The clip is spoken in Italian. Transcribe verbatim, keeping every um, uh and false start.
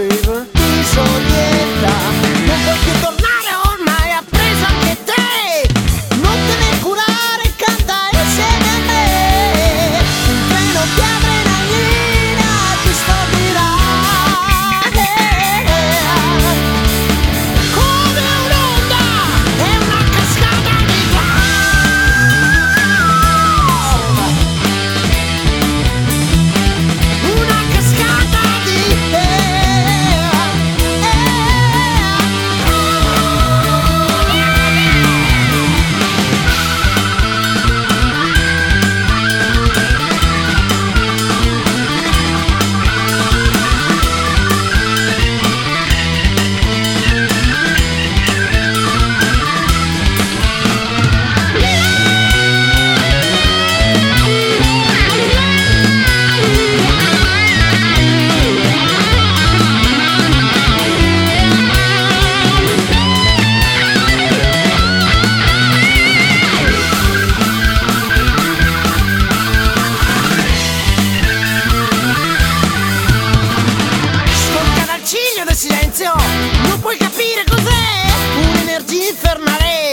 rave ti solieta, non puoi più tornare, ormai ha preso anche te, non te ne curare, canta insieme a me, un treno di adrenalina ti stordirà, come un'onda e una cascata di una cascata di Scorca dal ciglio del silenzio, non puoi capire cos'è un'energia infernale.